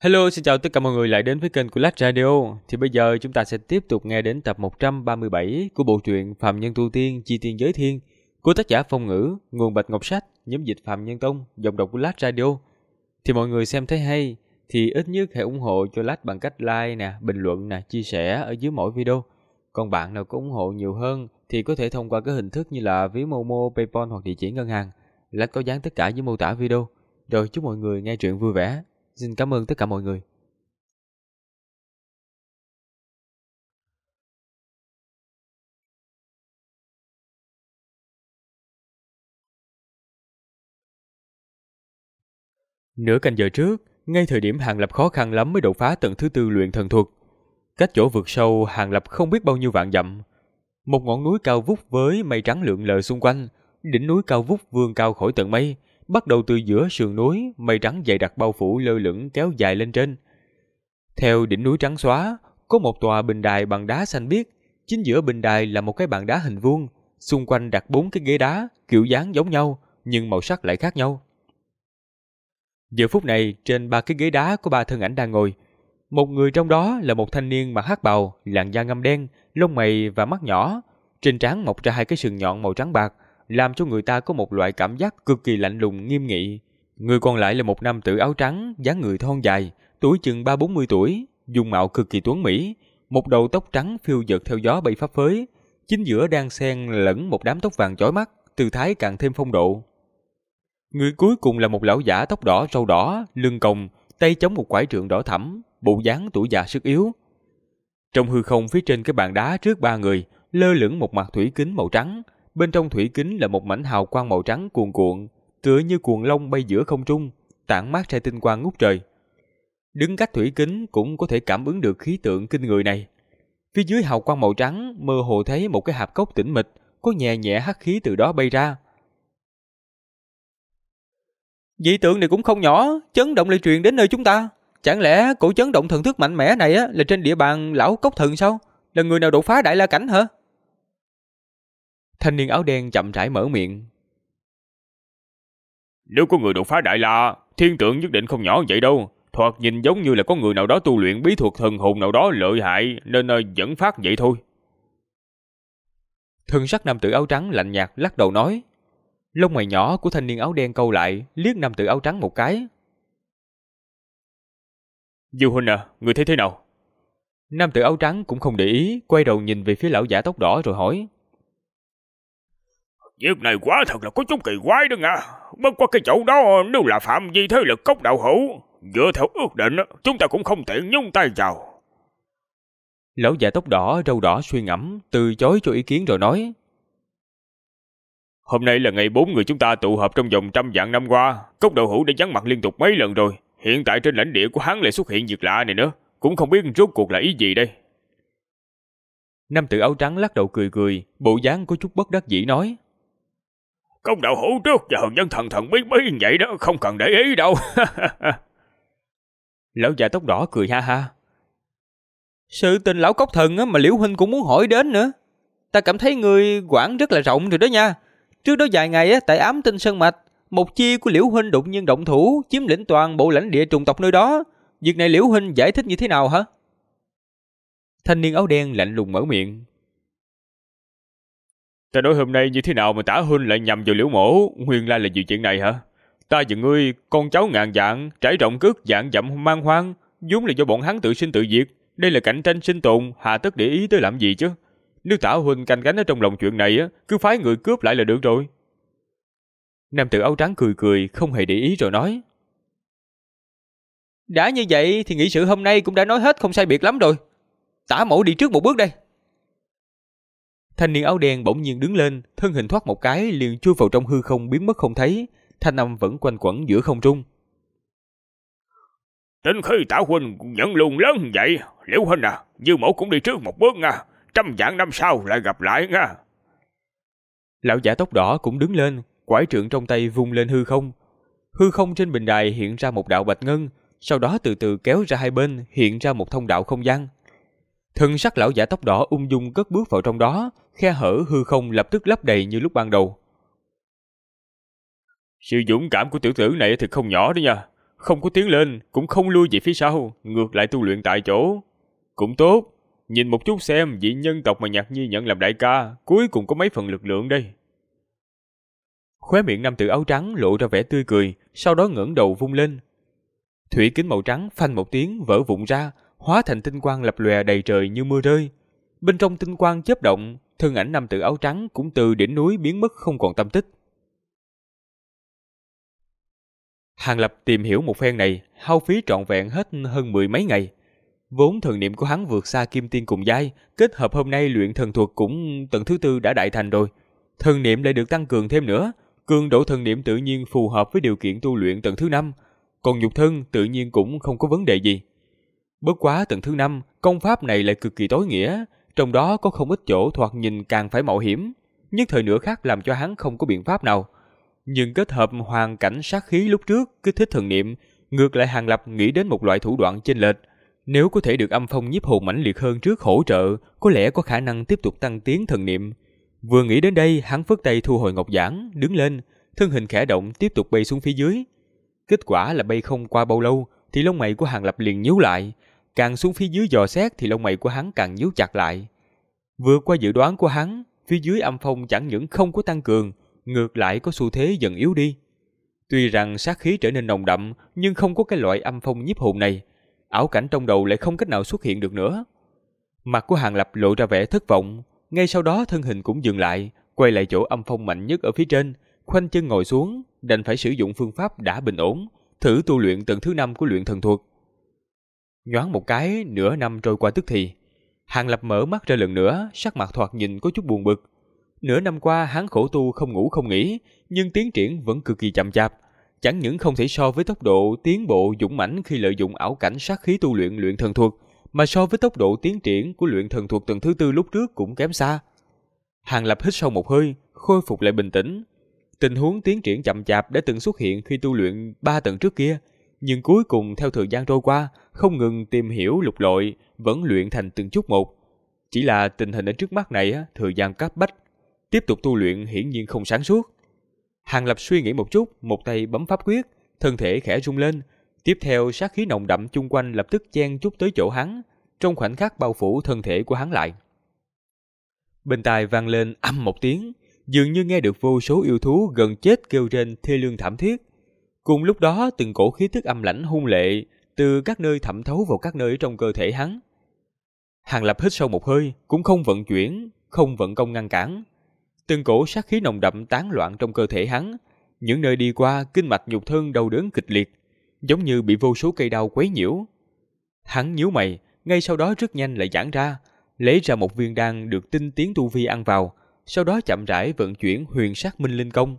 Hello, xin chào tất cả mọi người lại đến với kênh của Lách Radio. Thì bây giờ chúng ta sẽ tiếp tục nghe đến tập 137 của bộ truyện Phàm Nhân Tu Tiên Chi Tiên Giới Thiên của tác giả Phong Ngữ, nguồn Bạch Ngọc Sách, nhóm dịch Phạm Nhân Tông, giọng đọc của Lách Radio. Thì mọi người xem thấy hay thì ít nhất hãy ủng hộ cho Lách bằng cách like nè, bình luận nè, chia sẻ ở dưới mỗi video. Còn bạn nào có ủng hộ nhiều hơn thì có thể thông qua các hình thức như là ví Momo, PayPal hoặc địa chỉ ngân hàng. Lách có dán tất cả dưới mô tả video. Rồi chúc mọi người nghe truyện vui vẻ. Xin cảm ơn tất cả mọi người. Nửa canh giờ trước, ngay thời điểm Hàng Lập khó khăn lắm mới đột phá tầng thứ 4 luyện thần thuật. Cách chỗ vực sâu Hàng Lập không biết bao nhiêu vạn dặm. Một ngọn núi cao vút với mây trắng lượn lờ xung quanh, đỉnh núi cao vút vươn cao khỏi tận mây, bắt đầu từ giữa sườn núi, mây trắng dày đặc bao phủ lơ lửng kéo dài lên trên. Theo đỉnh núi trắng xóa, có một tòa bình đài bằng đá xanh biếc, chính giữa bình đài là một cái bàn đá hình vuông, xung quanh đặt 4 cái ghế đá, kiểu dáng giống nhau, nhưng màu sắc lại khác nhau. Giờ phút này, trên 3 cái ghế đá có 3 thân ảnh đang ngồi. Một người trong đó là một thanh niên mặc hắc bào, làn da ngăm đen, lông mày và mắt nhỏ, trên trán mọc ra 2 cái sừng nhọn màu trắng bạc, làm cho người ta có một loại cảm giác cực kỳ lạnh lùng nghiêm nghị. Người còn lại là một nam tử áo trắng, dáng người thon dài, tuổi chừng 30-40 tuổi, dung mạo cực kỳ tuấn mỹ, một đầu tóc trắng phiêu dật theo gió bay phấp phới, chính giữa đang xen lẫn một đám tóc vàng chói mắt, tư thái càng thêm phong độ. Người cuối cùng là một lão giả tóc đỏ râu đỏ, lưng còng, tay chống một quải trượng đỏ thẫm, bộ dáng tuổi già sức yếu. Trong hư không phía trên cái bàn đá trước 3 người, lơ lửng một mặt thủy kính màu trắng, bên trong thủy kính là một mảnh hào quang màu trắng cuồn cuộn, tựa như cuồng long bay giữa không trung, tản mát ra tinh quang ngút trời. Đứng cách thủy kính cũng có thể cảm ứng được khí tượng kinh người này. Phía dưới hào quang màu trắng mơ hồ thấy một cái hạp cốc tĩnh mịch, có nhẹ nhẹ hắc khí từ đó bay ra. Dị tượng này cũng không nhỏ, chấn động lại truyền đến nơi chúng ta. Chẳng lẽ cổ chấn động thần thức mạnh mẽ này là trên địa bàn lão cốc thần sao? Là người nào đột phá đại la cảnh hả? Thanh niên áo đen chậm rãi mở miệng. Nếu có người đột phá đại la, thiên tượng nhất định không nhỏ vậy đâu. Thoạt nhìn giống như là có người nào đó tu luyện bí thuật thần hồn nào đó lợi hại nên dẫn phát vậy thôi. Thân sắc nam tử áo trắng lạnh nhạt lắc đầu nói. Lông mày nhỏ của thanh niên áo đen câu lại, liếc nam tử áo trắng một cái. Diêu huynh à, người thấy thế nào? Nam tử áo trắng cũng không để ý, quay đầu nhìn về phía lão giả tóc đỏ rồi hỏi. Việc này quá thật là có chút kỳ quái đó nha. Bất qua cái chỗ đó nếu là phạm vi thế lực cốc đạo hữu, dựa theo ước định chúng ta cũng không tiện nhúng tay vào. Lão già tóc đỏ râu đỏ suy ngẫm, từ chối cho ý kiến rồi nói. Hôm nay là ngày 4 người chúng ta tụ họp trong vòng 100 vạn năm qua. Cốc đạo hữu đã vắng mặt liên tục mấy lần rồi. Hiện tại trên lãnh địa của hắn lại xuất hiện việc lạ này nữa. Cũng không biết rốt cuộc là ý gì đây. Nam tử áo trắng lắc đầu cười cười, bộ dáng có chút bất đắc dĩ nói. Cốc đạo hữu trước giờ dân thần thần bí bí vậy đó, không cần để ý đâu. Lão già tóc đỏ cười ha ha. Sự tình lão cốc thần mà Liễu huynh cũng muốn hỏi đến nữa. Ta cảm thấy người quản rất là rộng rồi đó nha. Trước đó vài ngày tại Ám Tinh Sơn Mạch, một chi của Liễu huynh đột nhiên động thủ, chiếm lĩnh toàn bộ lãnh địa trùng tộc nơi đó. Việc này Liễu huynh giải thích như thế nào hả? Thanh niên áo đen lạnh lùng mở miệng. Ta nói hôm nay như thế nào mà Tả huynh lại nhầm vào Liễu mổ, nguyên lai là vì chuyện này hả? Ta và ngươi, con cháu ngàn vạn, trải rộng cước vạn dặm mang hoang, vốn là do bọn hắn tự sinh tự diệt. Đây là cạnh tranh sinh tồn, hà tất để ý tới làm gì chứ? Nếu Tả huynh canh cánh ở trong lòng chuyện này cứ phái người cướp lại là được rồi. Nam tử áo trắng cười cười, không hề để ý rồi nói. Đã như vậy thì nghị sự hôm nay cũng đã nói hết không sai biệt lắm rồi. Tả mẫu đi trước một bước đây. Thanh niên áo đen bỗng nhiên đứng lên, thân hình thoát một cái liền chui vào trong hư không biến mất không thấy, thanh âm vẫn quanh quẩn giữa không trung. Đến khi Tả huynh nhận luôn lớn vậy, Liễu huynh à, Dư mẫu cũng đi trước một bước nha, 100 vạn năm sau lại gặp lại nha. Lão giả tóc đỏ cũng đứng lên, quải trượng trong tay vung lên hư không. Hư không trên bình đài hiện ra một đạo bạch ngân, sau đó từ từ kéo ra hai bên hiện ra một thông đạo không gian. Thân sắc lão giả tóc đỏ ung dung cất bước vào trong đó, khe hở hư không lập tức lấp đầy như lúc ban đầu. Sự dũng cảm của tiểu tử này thật không nhỏ đó nha. không có tiến lên, cũng không lui về phía sau, ngược lại tu luyện tại chỗ. Cũng tốt, nhìn một chút xem vị nhân tộc mà Nhạc Nhi nhận làm đại ca, cuối cùng có mấy phần lực lượng đây. Khóe miệng nam tử áo trắng lộ ra vẻ tươi cười, sau đó ngẩng đầu vung lên. Thủy kính màu trắng phanh một tiếng vỡ vụn ra, hóa thành tinh quang lập lòe đầy trời như mưa rơi. Bên trong tinh quang chớp động, thân ảnh nam tử áo trắng cũng từ đỉnh núi biến mất không còn tâm tích. Hàng Lập tìm hiểu một phen này, hao phí trọn vẹn hết hơn 10 mấy ngày. Vốn thần niệm của hắn vượt xa kim tiên cùng giai, kết hợp hôm nay luyện thần thuật cũng tầng thứ 4 đã đại thành rồi. Thần niệm lại được tăng cường thêm nữa, cường độ thần niệm tự nhiên phù hợp với điều kiện tu luyện tầng thứ 5, còn nhục thân tự nhiên cũng không có vấn đề gì. Bất quá tầng thứ 5, công pháp này lại cực kỳ tối nghĩa, trong đó có không ít chỗ thoạt nhìn càng phải mạo hiểm, nhất thời nửa khác làm cho hắn không có biện pháp nào. Nhưng kết hợp hoàn cảnh sát khí lúc trước kích thích thần niệm, ngược lại Hàng Lập nghĩ đến một loại thủ đoạn chênh lệch. Nếu có thể được âm phong nhiếp hồn mãnh liệt hơn trước hỗ trợ, có lẽ có khả năng tiếp tục tăng tiến thần niệm. Vừa nghĩ đến đây, hắn phất tay thu hồi ngọc giản, đứng lên, thân hình khẽ động tiếp tục bay xuống phía dưới. Kết quả là bay không qua bao lâu, thì lông mày của Hàng Lập liền nhíu lại, càng xuống phía dưới dò xét thì lông mày của hắn càng nhíu chặt lại. Vượt qua dự đoán của hắn, phía dưới âm phong chẳng những không có tăng cường, ngược lại có xu thế dần yếu đi. Tuy rằng sát khí trở nên nồng đậm, nhưng không có cái loại âm phong nhiếp hồn này, ảo cảnh trong đầu lại không cách nào xuất hiện được nữa. Mặt của Hàng Lập lộ ra vẻ thất vọng, ngay sau đó thân hình cũng dừng lại, quay lại chỗ âm phong mạnh nhất ở phía trên, khoanh chân ngồi xuống, đành phải sử dụng phương pháp đã bình ổn, thử tu luyện tầng thứ 5 của luyện thần thuật. Nhoáng một cái, nửa năm trôi qua tức thì, Hàng Lập mở mắt ra lần nữa, sắc mặt thoạt nhìn có chút buồn bực. Nửa năm qua hắn khổ tu không ngủ không nghỉ, nhưng tiến triển vẫn cực kỳ chậm chạp, chẳng những không thể so với tốc độ tiến bộ dũng mãnh khi lợi dụng ảo cảnh sát khí tu luyện luyện thần thuật, mà so với tốc độ tiến triển của luyện thần thuật tầng thứ 4 lúc trước cũng kém xa. Hàng Lập hít sâu một hơi, khôi phục lại bình tĩnh. Tình huống tiến triển chậm chạp đã từng xuất hiện khi tu luyện 3 tầng trước kia, nhưng cuối cùng theo thời gian trôi qua, không ngừng tìm hiểu lục lọi, vẫn luyện thành từng chút một. Chỉ là tình hình ở trước mắt này, thời gian cấp bách, tiếp tục tu luyện hiển nhiên không sáng suốt. Hàng Lập suy nghĩ một chút, một tay bấm pháp quyết, thân thể khẽ rung lên, tiếp theo sát khí nồng đậm chung quanh lập tức chen chúc tới chỗ hắn, trong khoảnh khắc bao phủ thân thể của hắn lại. Bên tai vang lên ầm một tiếng, dường như nghe được vô số yêu thú gần chết kêu rên thê lương thảm thiết. Cùng lúc đó, từng cổ khí tức âm lãnh hung lệ từ các nơi thẩm thấu vào các nơi trong cơ thể hắn. Hàng Lập hít sâu một hơi, cũng không vận chuyển, không vận công ngăn cản. Từng cổ sát khí nồng đậm tán loạn trong cơ thể hắn, những nơi đi qua kinh mạch nhục thân đau đớn kịch liệt, giống như bị vô số cây đao quấy nhiễu. Hắn nhíu mày, ngay sau đó rất nhanh lại giãn ra, lấy ra một viên đan được tinh tiến tu vi ăn vào, sau đó chậm rãi vận chuyển huyền sát minh linh công.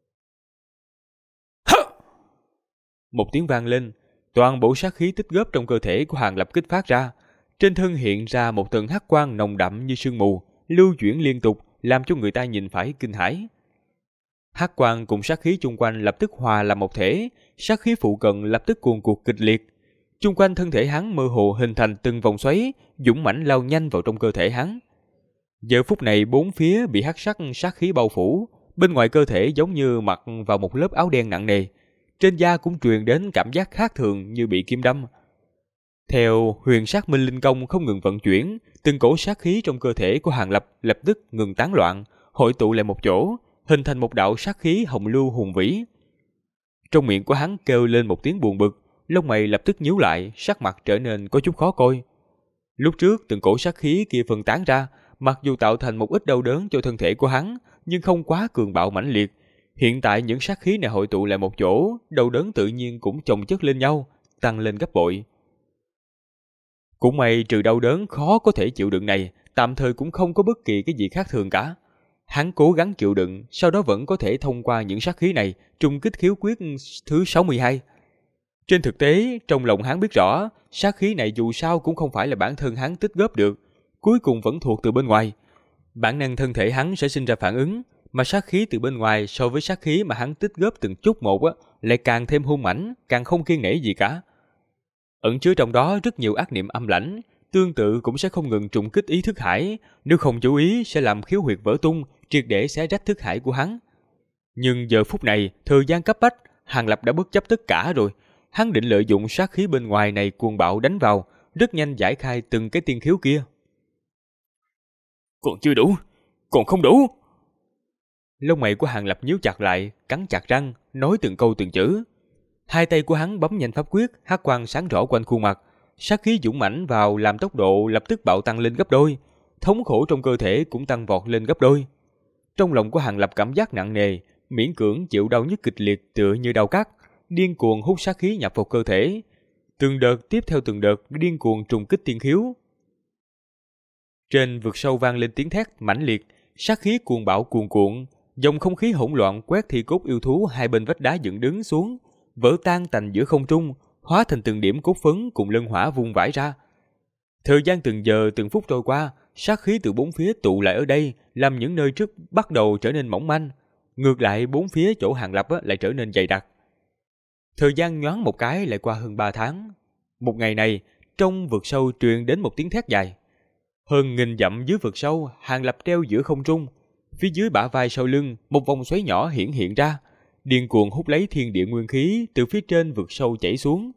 Một tiếng vang lên, toàn bộ sát khí tích góp trong cơ thể của Hàng Lập kích phát ra, trên thân hiện ra một tầng hắc quang nồng đậm như sương mù, lưu chuyển liên tục, làm cho người ta nhìn phải kinh hãi. Hắc quang cùng sát khí chung quanh lập tức hòa làm một thể, sát khí phụ cận lập tức cuồn cuộn kịch liệt. Chung quanh thân thể hắn mơ hồ hình thành từng vòng xoáy, dũng mãnh lao nhanh vào trong cơ thể hắn. Giờ phút này bốn phía bị hắc sắc sát khí bao phủ, bên ngoài cơ thể giống như mặc vào một lớp áo đen nặng nề, trên da cũng truyền đến cảm giác khác thường như bị kim đâm. Theo huyền sát minh linh công không ngừng vận chuyển, từng cổ sát khí trong cơ thể của Hàng Lập lập tức ngừng tán loạn, hội tụ lại một chỗ, hình thành một đạo sát khí hồng lưu hùng vĩ. Trong miệng của hắn kêu lên một tiếng buồn bực, lông mày lập tức nhíu lại, sắc mặt trở nên có chút khó coi. Lúc trước từng cổ sát khí kia phân tán ra, mặc dù tạo thành một ít đau đớn cho thân thể của hắn, nhưng không quá cường bạo mãnh liệt. Hiện tại những sát khí này hội tụ lại một chỗ, đau đớn tự nhiên cũng chồng chất lên nhau, tăng lên gấp bội. Cũng may trừ đau đớn khó có thể chịu đựng này, tạm thời cũng không có bất kỳ cái gì khác thường cả. Hắn cố gắng chịu đựng, sau đó vẫn có thể thông qua những sát khí này, trùng kích khiếu quyết thứ 62. Trên thực tế, trong lòng hắn biết rõ, sát khí này dù sao cũng không phải là bản thân hắn tích góp được, cuối cùng vẫn thuộc từ bên ngoài. Bản năng thân thể hắn sẽ sinh ra phản ứng, mà sát khí từ bên ngoài so với sát khí mà hắn tích góp từng chút một lại càng thêm hung mãnh, càng không kiêng nể gì cả. Ẩn chứa trong đó rất nhiều ác niệm âm lãnh, tương tự cũng sẽ không ngừng trùng kích ý thức hải, nếu không chú ý sẽ làm khiếu huyệt vỡ tung, triệt để xé rách thức hải của hắn. Nhưng giờ phút này, thời gian cấp bách, Hàng Lập đã bất chấp tất cả rồi, hắn định lợi dụng sát khí bên ngoài này cuồng bạo đánh vào, rất nhanh giải khai từng cái tiên khiếu kia. Còn chưa đủ, còn không đủ. Lông mày của Hàng Lập nhíu chặt lại, cắn chặt răng, nói từng câu từng chữ. Hai tay của hắn bấm nhanh pháp quyết, hắc quang sáng rõ quanh khuôn mặt, sát khí dũng mãnh vào làm tốc độ lập tức bạo tăng lên gấp đôi, thống khổ trong cơ thể cũng tăng vọt lên gấp đôi. Trong lòng của Hàng Lập cảm giác nặng nề, miễn cưỡng chịu đau nhức kịch liệt tựa như đau cắt, điên cuồng hút sát khí nhập vào cơ thể. Từng đợt tiếp theo từng đợt điên cuồng trùng kích tiên khiếu. Trên vực sâu vang lên tiếng thét mãnh liệt, sát khí cuồng bạo cuồn cuộn, dòng không khí hỗn loạn quét thi cốt yêu thú hai bên vách đá dựng đứng xuống, vỡ tan tành giữa không trung, hóa thành từng điểm cốt phấn cùng lân hỏa vung vãi ra. Thời gian từng giờ từng phút trôi qua, sát khí từ bốn phía tụ lại ở đây, làm những nơi trước bắt đầu trở nên mỏng manh, ngược lại bốn phía chỗ Hàng Lập lại trở nên dày đặc. Thời gian nhoáng một cái lại qua hơn 3 tháng. Một ngày này, trong vực sâu truyền đến một tiếng thét dài. Hơn nghìn dặm dưới vực sâu, Hàng Lập treo giữa không trung, phía dưới bả vai sau lưng, một vòng xoáy nhỏ hiện ra, điên cuồng hút lấy thiên địa nguyên khí từ phía trên vực sâu chảy xuống.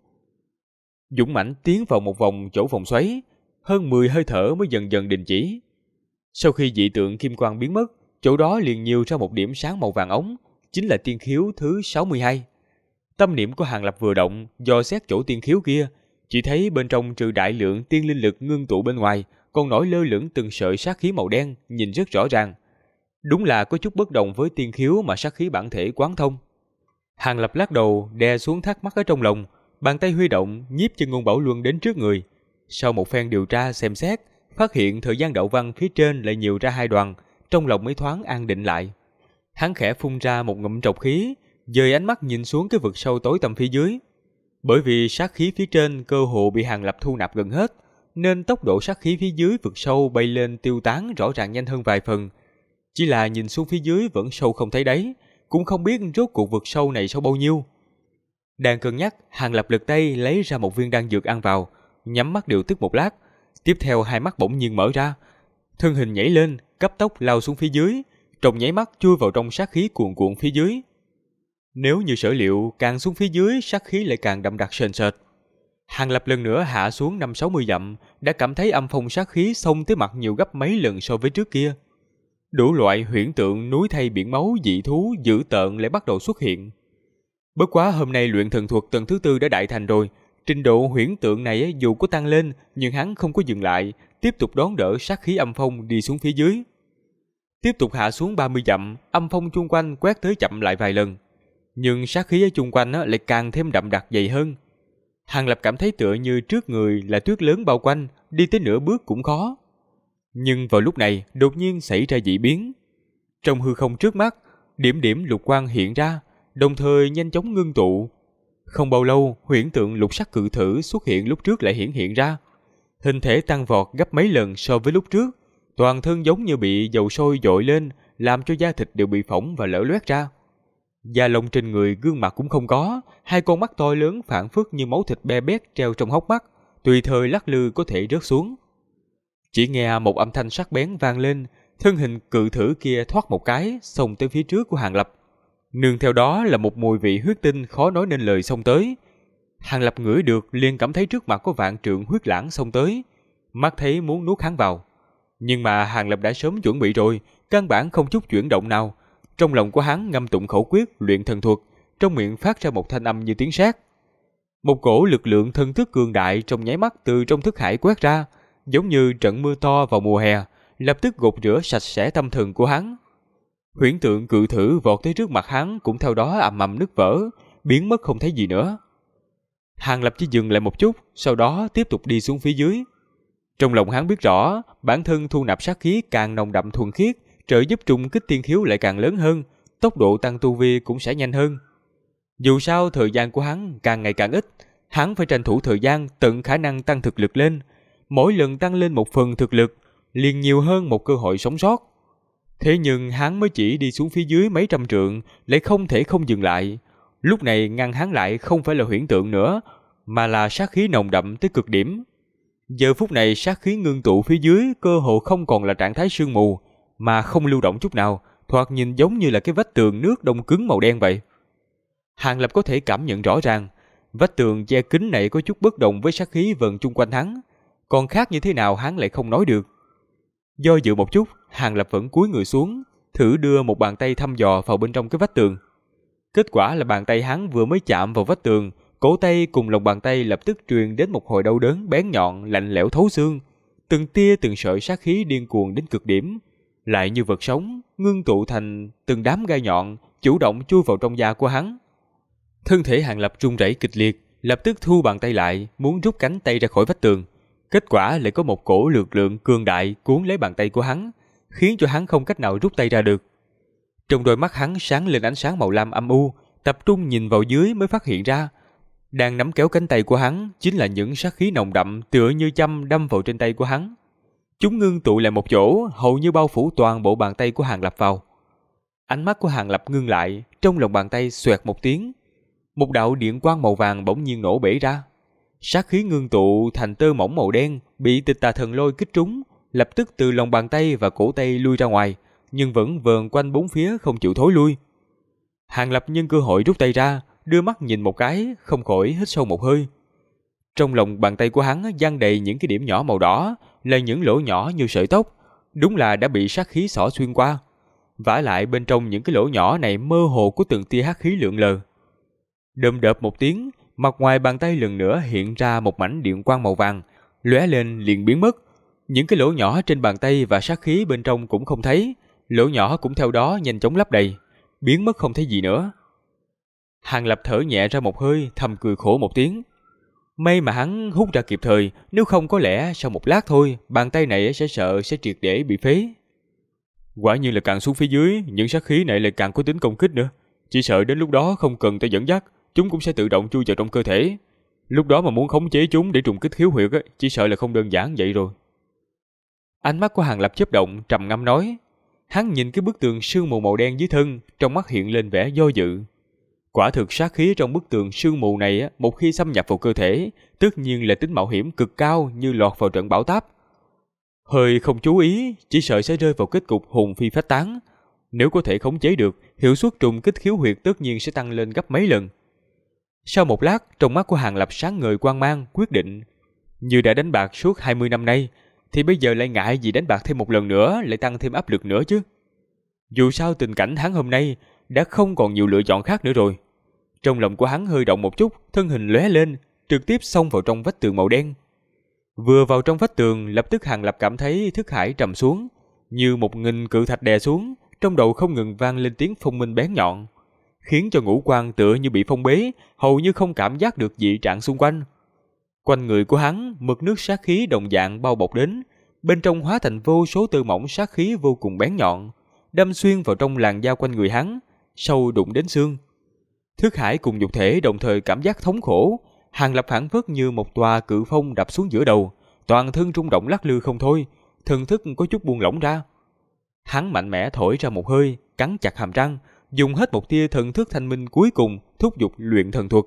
Dũng mãnh tiến vào một vòng chỗ vòng xoáy, hơn 10 hơi thở mới dần dần đình chỉ. Sau khi dị tượng kim quang biến mất, chỗ đó liền nhiều ra một điểm sáng màu vàng ống, chính là tiên khiếu thứ 62. Tâm niệm của Hàng Lập vừa động, dò xét chỗ tiên khiếu kia, chỉ thấy bên trong trừ đại lượng tiên linh lực ngưng tụ bên ngoài, còn nổi lơ lửng từng sợi sát khí màu đen, nhìn rất rõ ràng. Đúng là có chút bất đồng với tiên khiếu mà sát khí bản thể quán thông. Hàng Lập lắc đầu, đè xuống thắc mắc ở trong lòng, bàn tay huy động, nhiếp Chân Ngôn Bảo Luân đến trước người. Sau một phen điều tra xem xét, phát hiện thời gian đạo văn phía trên lại nhiều ra 2 đoàn, trong lòng mới thoáng an định lại. Hắn khẽ phun ra một ngụm trọc khí, dời ánh mắt nhìn xuống cái vực sâu tối tăm phía dưới. Bởi vì sát khí phía trên cơ hồ bị Hàng Lập thu nạp gần hết, nên tốc độ sát khí phía dưới vực sâu bay lên tiêu tán rõ ràng nhanh hơn vài phần. Chỉ là nhìn xuống phía dưới vẫn sâu không thấy đáy, cũng không biết rốt cuộc vực sâu này sâu bao nhiêu. Đang cân nhắc, Hàng Lập lật tay lấy ra một viên đan dược ăn vào, nhắm mắt điều tức một lát, tiếp theo hai mắt bỗng nhiên mở ra, thân hình nhảy lên, cấp tốc lao xuống phía dưới, trong nháy mắt chui vào trong sát khí cuồn cuộn phía dưới. Nếu như sở liệu, càng xuống phía dưới sát khí lại càng đậm đặc sền sệt. Hàng Lập lần nữa hạ xuống 50-60 dặm, đã cảm thấy âm phong sát khí xông tới mặt nhiều gấp mấy lần so với trước kia. Đủ loại huyễn tượng núi thay biển máu dị thú dữ tợn lại bắt đầu xuất hiện. Bất quá hôm nay luyện thần thuật tầng thứ 4 đã đại thành rồi, trình độ huyễn tượng này dù có tăng lên, nhưng hắn không có dừng lại, tiếp tục đón đỡ sát khí âm phong đi xuống phía dưới. Tiếp tục hạ xuống 30 dặm, âm phong chung quanh quét tới chậm lại vài lần, nhưng sát khí ở chung quanh lại càng thêm đậm đặc dày hơn. Hàng Lập cảm thấy tựa như trước người là tuyết lớn bao quanh, đi tới nửa bước cũng khó. Nhưng vào lúc này, đột nhiên xảy ra dị biến. Trong hư không trước mắt, điểm điểm lục quang hiện ra, đồng thời nhanh chóng ngưng tụ. Không bao lâu, huyễn tượng lục sắc cự thử xuất hiện lúc trước lại hiện ra. Hình thể tăng vọt gấp mấy lần so với lúc trước, toàn thân giống như bị dầu sôi dội lên, làm cho da thịt đều bị phỏng và lở loét ra. Da lông trên người gương mặt cũng không có, hai con mắt to lớn phảng phất như máu thịt be bét treo trong hốc mắt, tùy thời lắc lư có thể rớt xuống. Chỉ nghe một âm thanh sắc bén vang lên, thân hình cự thử kia thoát một cái, xông tới phía trước của Hàng Lập. Nương theo đó là một mùi vị huyết tinh khó nói nên lời xông tới. Hàng Lập ngửi được liền cảm thấy trước mặt có vạn trượng huyết lãng xông tới, mắt thấy muốn nuốt hắn vào. Nhưng mà Hàng Lập đã sớm chuẩn bị rồi, căn bản không chút chuyển động nào. Trong lòng của hắn ngâm tụng khẩu quyết luyện thần thuật, trong miệng phát ra một thanh âm như tiếng sét. Một cổ lực lượng thân thức cường đại trong nháy mắt từ trong thức hải quét ra, giống như trận mưa to vào mùa hè, lập tức gột rửa sạch sẽ tâm thần của hắn. Huyễn tượng cự thử vọt tới trước mặt hắn cũng theo đó ầm ầm nứt vỡ, biến mất không thấy gì nữa. Hàng Lập chỉ dừng lại một chút, sau đó tiếp tục đi xuống phía dưới. Trong lòng hắn biết rõ, bản thân thu nạp sát khí càng nồng đậm thuần khiết, trợ giúp trùng kích tiên khiếu lại càng lớn hơn, tốc độ tăng tu vi cũng sẽ nhanh hơn. Dù sao thời gian của hắn càng ngày càng ít, hắn phải tranh thủ thời gian tận khả năng tăng thực lực lên. Mỗi lần tăng lên một phần thực lực, liền nhiều hơn một cơ hội sống sót. Thế nhưng hắn mới chỉ đi xuống phía dưới mấy trăm trượng, lại không thể không dừng lại. Lúc này ngăn hắn lại không phải là huyễn tượng nữa, mà là sát khí nồng đậm tới cực điểm. Giờ phút này sát khí ngưng tụ phía dưới cơ hồ không còn là trạng thái sương mù, mà không lưu động chút nào, thoạt nhìn giống như là cái vách tường nước đông cứng màu đen vậy. Hàng Lập có thể cảm nhận rõ ràng, vách tường che kín này có chút bất động với sát khí vần chung quanh hắn, còn khác như thế nào hắn lại không nói được. Do dự một chút, Hàng Lập vẫn cúi người xuống, thử đưa một bàn tay thăm dò vào bên trong cái vách tường. Kết quả là bàn tay hắn vừa mới chạm vào vách tường, cổ tay cùng lòng bàn tay lập tức truyền đến một hồi đau đớn bén nhọn, lạnh lẽo thấu xương. Từng tia từng sợi sát khí điên cuồng đến cực điểm, lại như vật sống, ngưng tụ thành từng đám gai nhọn, chủ động chui vào trong da của hắn. Thân thể Hàng Lập run rẩy kịch liệt, lập tức thu bàn tay lại, muốn rút cánh tay ra khỏi vách tường. Kết quả lại có một cổ lực lượng cường đại cuốn lấy bàn tay của hắn, khiến cho hắn không cách nào rút tay ra được. Trong đôi mắt hắn sáng lên ánh sáng màu lam âm u, tập trung nhìn vào dưới mới phát hiện ra, đang nắm kéo cánh tay của hắn chính là những sát khí nồng đậm tựa như châm đâm vào trên tay của hắn. Chúng ngưng tụ lại một chỗ, hầu như bao phủ toàn bộ bàn tay của Hàng Lập vào. Ánh mắt của Hàng Lập ngưng lại, trong lòng bàn tay xoẹt một tiếng, một đạo điện quang màu vàng bỗng nhiên nổ bể ra. Sát khí ngưng tụ thành tơ mỏng màu đen, bị Tịch Tà Thần Lôi kích trúng, lập tức từ lòng bàn tay và cổ tay lui ra ngoài, nhưng vẫn vờn quanh bốn phía không chịu thối lui. Hàng Lập nhân cơ hội rút tay ra, đưa mắt nhìn một cái, không khỏi hít sâu một hơi. Trong lòng bàn tay của hắn dang đầy những cái điểm nhỏ màu đỏ, là những lỗ nhỏ như sợi tóc, đúng là đã bị sát khí xỏ xuyên qua. Vả lại bên trong những cái lỗ nhỏ này mơ hồ có từng tia hắc khí lượn lờ. Đơm đợp một tiếng, mặt ngoài bàn tay lần nữa hiện ra một mảnh điện quang màu vàng, lóe lên liền biến mất. Những cái lỗ nhỏ trên bàn tay và sát khí bên trong cũng không thấy, lỗ nhỏ cũng theo đó nhanh chóng lấp đầy, biến mất không thấy gì nữa. Hàng Lập thở nhẹ ra một hơi, thầm cười khổ một tiếng. May mà hắn hút ra kịp thời, nếu không có lẽ sau một lát thôi, bàn tay này sẽ triệt để bị phế. Quả nhiên là càng xuống phía dưới, những sát khí này lại càng có tính công kích nữa. Chỉ sợ đến lúc đó không cần ta dẫn dắt, chúng cũng sẽ tự động chui vào trong cơ thể. Lúc đó mà muốn khống chế chúng để trùng kích khiếu huyệt á, chỉ sợ là không đơn giản vậy rồi. Ánh mắt của Hàng Lập chớp động, trầm ngâm nói. Hắn nhìn cái bức tường sương mù màu đen dưới thân, trong mắt hiện lên vẻ do dự. Quả thực sát khí trong bức tường sương mù này á, một khi xâm nhập vào cơ thể, tất nhiên là tính mạo hiểm cực cao, như lọt vào trận bão táp. Hơi không chú ý, chỉ sợ sẽ rơi vào kết cục hồn phi phách tán. Nếu có thể khống chế được, hiệu suất trùng kích khiếu huyệt tất nhiên sẽ tăng lên gấp mấy lần. Sau một lát, trong mắt của Hàng Lập sáng ngời quang mang, quyết định. Như đã đánh bạc suốt 20 năm nay, thì bây giờ lại ngại gì đánh bạc thêm một lần nữa, lại tăng thêm áp lực nữa chứ. Dù sao tình cảnh hắn hôm nay đã không còn nhiều lựa chọn khác nữa rồi. Trong lòng của hắn hơi động một chút, thân hình lóe lên, trực tiếp xông vào trong vách tường màu đen. Vừa vào trong vách tường, lập tức Hàng Lập cảm thấy thức hải trầm xuống, như một nghìn cự thạch đè xuống, trong đầu không ngừng vang lên tiếng phong minh bén nhọn, khiến cho ngũ quan tựa như bị phong bế, hầu như không cảm giác được dị trạng xung quanh. Quanh người của hắn, mực nước sát khí đồng dạng bao bọc đến, bên trong hóa thành vô số tơ mỏng sát khí vô cùng bén nhọn, đâm xuyên vào trong làn da quanh người hắn, sâu đụng đến xương. Thức hải cùng nhục thể đồng thời cảm giác thống khổ, Hàng Lập phảng phất như một tòa cự phong đập xuống giữa đầu, toàn thân rung động lắc lư không thôi, thần thức có chút buông lỏng ra. Hắn mạnh mẽ thổi ra một hơi, cắn chặt hàm răng, dùng hết một tia thần thức thanh minh cuối cùng, thúc giục luyện thần thuật.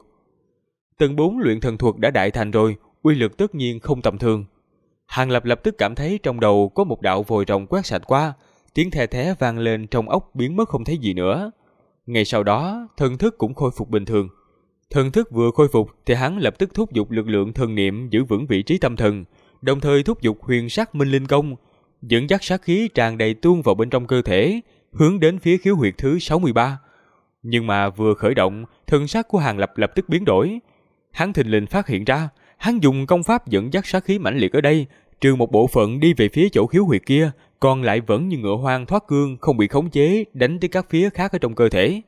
Tầng 4 luyện thần thuật đã đại thành rồi, uy lực tất nhiên không tầm thường. Hàng Lập lập tức cảm thấy trong đầu có một đạo vòi rồng quét sạch qua, tiếng the thé vang lên trong óc biến mất không thấy gì nữa. Ngay sau đó, thần thức cũng khôi phục bình thường. Thần thức vừa khôi phục thì hắn lập tức thúc giục lực lượng thần niệm giữ vững vị trí tâm thần, đồng thời thúc giục huyền sắc minh linh công, dẫn dắt sát khí tràn đầy tuôn vào bên trong cơ thể, hướng đến phía khiếu huyệt thứ 63. Nhưng mà vừa khởi động, thần sắc của Hàng Lập lập tức biến đổi. Hắn thình lình phát hiện ra, hắn dùng công pháp dẫn dắt sát khí mãnh liệt ở đây, trừ một bộ phận đi về phía chỗ khiếu huyệt kia, còn lại vẫn như ngựa hoang thoát cương, không bị khống chế, đánh tới các phía khác ở trong cơ thể.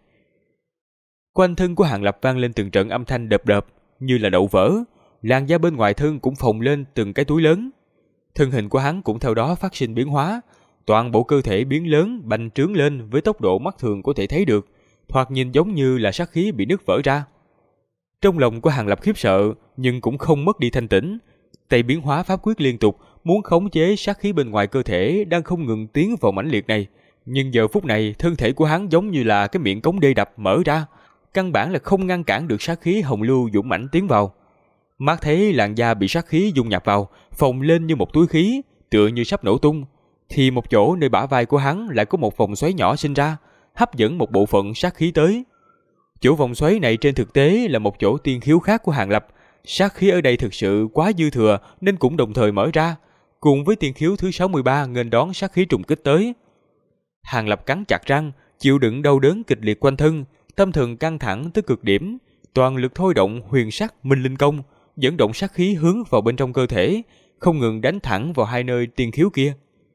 Quanh thân của Hàng Lập vang lên từng trận âm thanh đập đập, như là đậu vỡ, làn da bên ngoài thân cũng phồng lên từng cái túi lớn. Thân hình của hắn cũng theo đó phát sinh biến hóa, toàn bộ cơ thể biến lớn, bành trướng lên với tốc độ mắt thường có thể thấy được, thoạt nhìn giống như là sát khí bị nứt vỡ ra. Trong lòng của Hàng Lập khiếp sợ, nhưng cũng không mất đi thanh tĩnh, tay biến hóa pháp quyết liên tục, muốn khống chế sát khí bên ngoài cơ thể đang không ngừng tiến vào mãnh liệt này. Nhưng giờ phút này, thân thể của hắn giống như là cái miệng cống đê đập mở ra, căn bản là không ngăn cản được sát khí hồng lưu dũng mãnh tiến vào. Mắt thấy làn da bị sát khí dung nhập vào, phồng lên như một túi khí, tựa như sắp nổ tung, thì một chỗ nơi bả vai của hắn lại có một vòng xoáy nhỏ sinh ra, hấp dẫn một bộ phận sát khí tới. Chỗ vòng xoáy này trên thực tế là một chỗ tiên khiếu khác của Hàng Lập. Sát khí ở đây thực sự quá dư thừa nên cũng đồng thời mở ra, cùng với tiên khiếu thứ 63 nghênh đón sát khí trùng kích tới. Hàng Lập cắn chặt răng, chịu đựng đau đớn kịch liệt quanh thân, tâm thần căng thẳng tới cực điểm, toàn lực thôi động huyền sắc minh linh công, dẫn động sát khí hướng vào bên trong cơ thể, không ngừng đánh thẳng vào hai nơi tiên khiếu kia.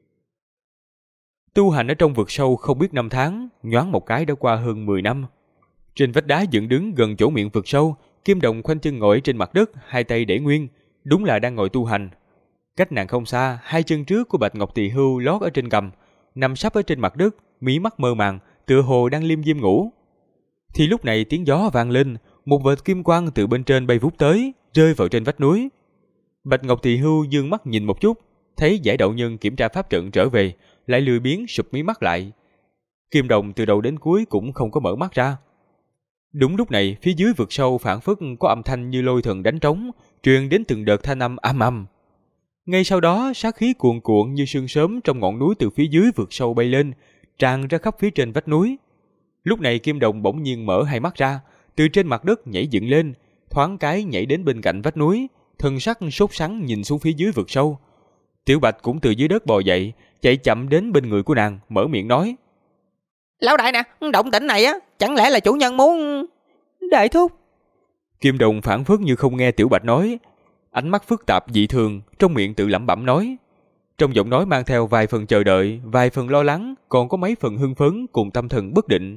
Tu hành ở trong vực sâu không biết năm tháng, nhoáng một cái đã qua hơn 10 năm. Trên vách đá dựng đứng gần chỗ miệng vực sâu, Kim Đồng khoanh chân ngồi trên mặt đất, hai tay để nguyên, đúng là đang ngồi tu hành. Cách nàng không xa, hai chân trước của Bạch Ngọc Tỳ Hưu lót ở trên cằm, nằm sấp ở trên mặt đất, mí mắt mơ màng, tựa hồ đang liêm diêm ngủ. Thì lúc này tiếng gió vang lên, một vệt kim quang từ bên trên bay vút tới, rơi vào trên vách núi. Bạch Ngọc Tỳ Hưu dương mắt nhìn một chút, thấy giải đạo nhân kiểm tra pháp trận trở về, lại lười biếng sụp mí mắt lại. Kim Đồng từ đầu đến cuối cũng không có mở mắt ra. Đúng lúc này, phía dưới vực sâu phảng phất có âm thanh như lôi thần đánh trống, truyền đến từng đợt thanh âm ầm ầm. Ngay sau đó, sát khí cuồn cuộn như sương sớm trong ngọn núi từ phía dưới vực sâu bay lên, tràn ra khắp phía trên vách núi. Lúc này Kim Đồng bỗng nhiên mở hai mắt ra, từ trên mặt đất nhảy dựng lên, thoáng cái nhảy đến bên cạnh vách núi, thần sắc sốt sắng nhìn xuống phía dưới vực sâu. Tiểu Bạch cũng từ dưới đất bò dậy, chạy chậm đến bên người của nàng, mở miệng nói: Lão đại nè, động tĩnh này á, chẳng lẽ là chủ nhân muốn... Đại thúc. Kim Đồng phản phất như không nghe Tiểu Bạch nói, ánh mắt phức tạp dị thường, trong miệng tự lẩm bẩm nói. Trong giọng nói mang theo vài phần chờ đợi, vài phần lo lắng, còn có mấy phần hưng phấn cùng tâm thần bất định.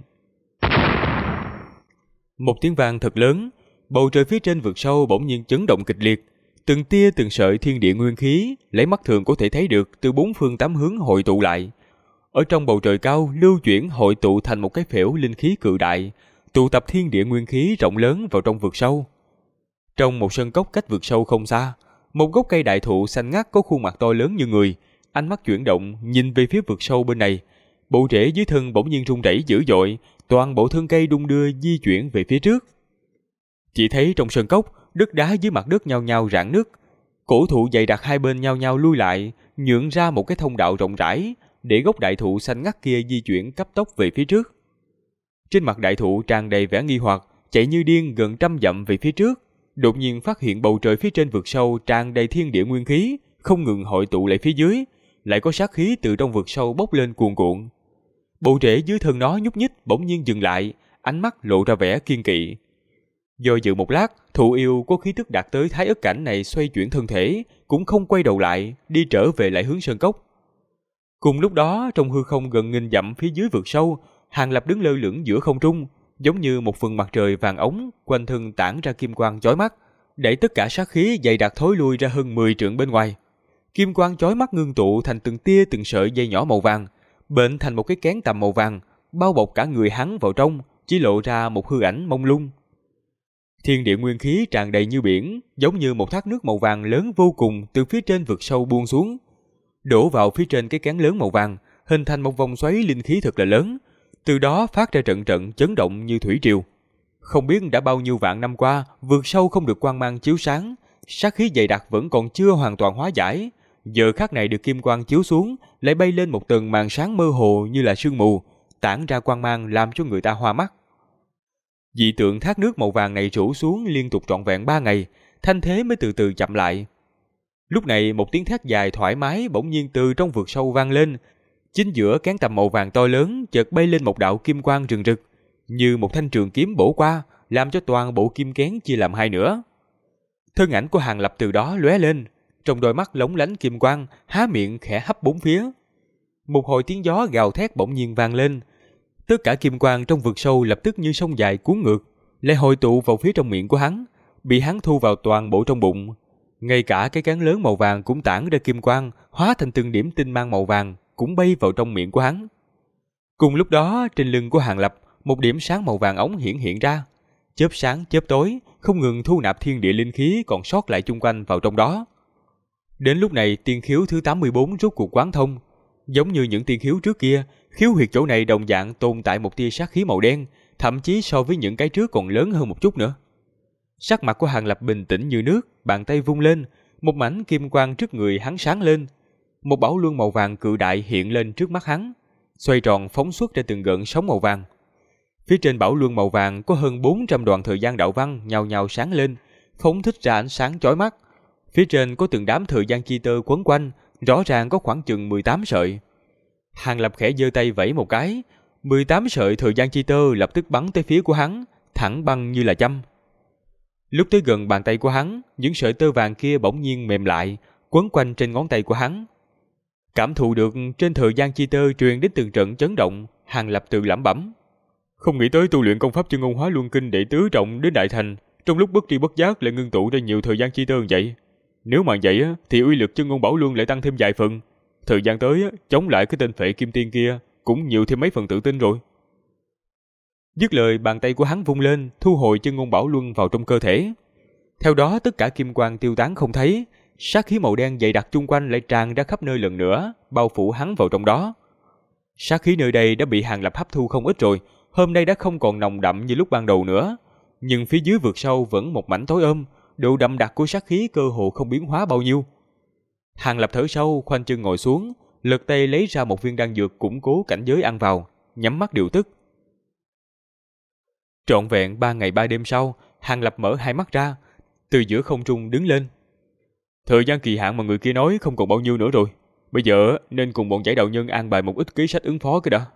Một tiếng vang thật lớn, bầu trời phía trên vực sâu bỗng nhiên chấn động kịch liệt, từng tia từng sợi thiên địa nguyên khí lấy mắt thường có thể thấy được từ bốn phương tám hướng hội tụ lại. Ở trong bầu trời cao lưu chuyển hội tụ thành một cái phễu linh khí cự đại, tụ tập thiên địa nguyên khí rộng lớn vào trong vực sâu. Trong một sân cốc cách vực sâu không xa, một gốc cây đại thụ xanh ngắt có khuôn mặt to lớn như người, ánh mắt chuyển động nhìn về phía vực sâu bên này. Bộ rễ dưới thân bỗng nhiên rung rẩy dữ dội, toàn bộ thân cây đung đưa di chuyển về phía trước. Chỉ thấy trong sân cốc, đất đá dưới mặt đất nhao nhao rạn nứt, cổ thụ dày đặc hai bên nhao nhao lui lại, nhượng ra một cái thông đạo rộng rãi để gốc đại thụ xanh ngắt kia di chuyển cấp tốc về phía trước. Trên mặt đại thụ tràn đầy vẻ nghi hoặc, chạy như điên gần 100 dặm về phía trước, đột nhiên phát hiện bầu trời phía trên vực sâu tràn đầy thiên địa nguyên khí, không ngừng hội tụ lại phía dưới, lại có sát khí từ trong vực sâu bốc lên cuồn cuộn. Bộ rễ dưới thân nó nhúc nhích bỗng nhiên dừng lại, ánh mắt lộ ra vẻ kiên kỵ. Do dự một lát, thụ yêu có khí tức đạt tới thái ức cảnh này xoay chuyển thân thể, cũng không quay đầu lại, đi trở về lại hướng sơn cốc. Cùng lúc đó, trong hư không gần nghìn dặm phía dưới vực sâu, Hàng Lập đứng lơ lửng giữa không trung, giống như một phần mặt trời vàng ống, quanh thân tản ra kim quang chói mắt, đẩy tất cả sát khí dày đặc thối lui ra hơn 10 trượng bên ngoài. Kim quang chói mắt ngưng tụ thành từng tia từng sợi dây nhỏ màu vàng, bệnh thành một cái kén tầm màu vàng, bao bọc cả người hắn vào trong, chỉ lộ ra một hư ảnh mông lung. Thiên địa nguyên khí tràn đầy như biển, giống như một thác nước màu vàng lớn vô cùng từ phía trên vực sâu buông xuống, đổ vào phía trên cái kén lớn màu vàng, hình thành một vòng xoáy linh khí thật là lớn, từ đó phát ra trận trận chấn động như thủy triều. Không biết đã bao nhiêu vạn năm qua, vực sâu không được quang mang chiếu sáng, sát khí dày đặc vẫn còn chưa hoàn toàn hóa giải, giờ khắc này được kim quang chiếu xuống, lại bay lên một tầng màn sáng mơ hồ như là sương mù, tản ra quang mang làm cho người ta hoa mắt. Dị tượng thác nước màu vàng này rủ xuống liên tục trọn vẹn 3 ngày, thanh thế mới từ từ chậm lại. Lúc này một tiếng thét dài thoải mái bỗng nhiên từ trong vực sâu vang lên, chính giữa kén tầm màu vàng to lớn chợt bay lên một đạo kim quang rừng rực, như một thanh trường kiếm bổ qua, làm cho toàn bộ kim kén chia làm hai nửa. Thân ảnh của Hàng Lập từ đó lóe lên, trong đôi mắt lóng lánh kim quang, há miệng khẽ hấp bốn phía. Một hồi tiếng gió gào thét bỗng nhiên vang lên, tất cả kim quang trong vực sâu lập tức như sông dài cuốn ngược, lại hội tụ vào phía trong miệng của hắn, bị hắn thu vào toàn bộ trong bụng. Ngay cả cái cán lớn màu vàng cũng tản ra kim quang, hóa thành từng điểm tinh mang màu vàng, cũng bay vào trong miệng của hắn. Cùng lúc đó, trên lưng của Hàng Lập, một điểm sáng màu vàng ống hiện ra, chớp sáng chớp tối, không ngừng thu nạp thiên địa linh khí còn sót lại chung quanh vào trong đó. Đến lúc này, tiên khiếu thứ 84 rốt cuộc quán thông, giống như những tiên khiếu trước kia, khiếu huyệt chỗ này đồng dạng tồn tại một tia sát khí màu đen, thậm chí so với những cái trước còn lớn hơn một chút nữa. Sắc mặt của Hàng Lập bình tĩnh như nước, bàn tay vung lên, một mảnh kim quang trước người hắn sáng lên. Một bảo luân màu vàng cự đại hiện lên trước mắt hắn, xoay tròn phóng xuất ra từng gợn sóng màu vàng. Phía trên bảo luân màu vàng có hơn 400 đoạn thời gian đạo văn nhào nhào sáng lên, phóng thích ra ánh sáng chói mắt. Phía trên có từng đám thời gian chi tơ quấn quanh, rõ ràng có khoảng chừng 18 sợi. Hàng Lập khẽ giơ tay vẫy một cái, 18 sợi thời gian chi tơ lập tức bắn tới phía của hắn, thẳng băng như là châm. Lúc tới gần bàn tay của hắn, những sợi tơ vàng kia bỗng nhiên mềm lại, quấn quanh trên ngón tay của hắn. Cảm thụ được trên thời gian chi tơ truyền đến từng trận chấn động, Hàng Lập tự lẩm bẩm: không nghĩ tới tu luyện công pháp Chân Ngôn Hóa Luân Kinh đệ tứ trọng đến đại thành, trong lúc bất tri bất giác lại ngưng tụ ra nhiều thời gian chi tơ như vậy. Nếu mà vậy thì uy lực Chân Ngôn Bảo Luân lại tăng thêm vài phần. Thời gian tới chống lại cái tên phệ kim tiên kia cũng nhiều thêm mấy phần tự tin rồi. Dứt lời, bàn tay của hắn vung lên, thu hồi Chân Ngôn Bảo Luân vào trong cơ thể. Theo đó tất cả kim quang tiêu tán không thấy, sát khí màu đen dày đặc chung quanh lại tràn ra khắp nơi lần nữa, bao phủ hắn vào trong đó. Sát khí nơi đây đã bị Hàng Lập hấp thu không ít rồi, hôm nay đã không còn nồng đậm như lúc ban đầu nữa, nhưng phía dưới vực sâu vẫn một mảnh tối ôm, độ đậm đặc của sát khí cơ hồ không biến hóa bao nhiêu. Hàng Lập thở sâu, khoanh chân ngồi xuống, lật tay lấy ra một viên đan dược củng cố cảnh giới ăn vào, nhắm mắt điều tức. Trọn vẹn 3 ngày 3 đêm sau, Hàng Lập mở hai mắt ra, từ giữa không trung đứng lên. Thời gian kỳ hạn mà người kia nói không còn bao nhiêu nữa rồi, bây giờ nên cùng bọn giải đạo nhân an bài một ít kế sách ứng phó cái đã.